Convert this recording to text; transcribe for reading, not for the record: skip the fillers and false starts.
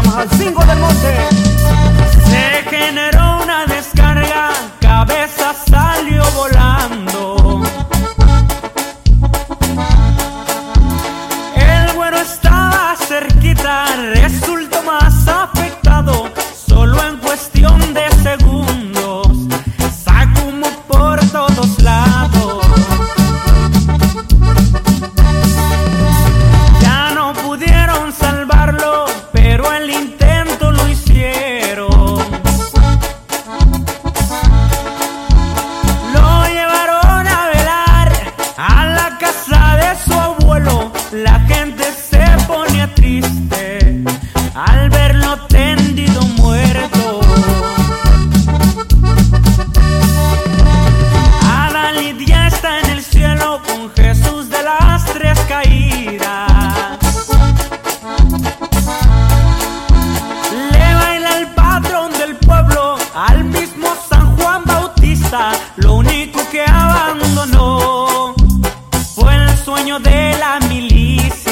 al 5 del monte. Se generó una descarga, cabeza salió volando. El güero estaba cerquita, resultó más afectado. Solo en cuestión de segundos sacó humo por todos lados. Ya no pudieron salvarlo, pero el intento lo hicieron. Lo llevaron a velar a la casa de su abuelo. La gente se ponía triste al verlo tendido muerto. Ada Lidia está en el cielo con Jesús de las tres caídas. Le baila el patrón del pueblo al mismo San Juan Bautista. Lo único que abandonó fue el sueño de la milicia.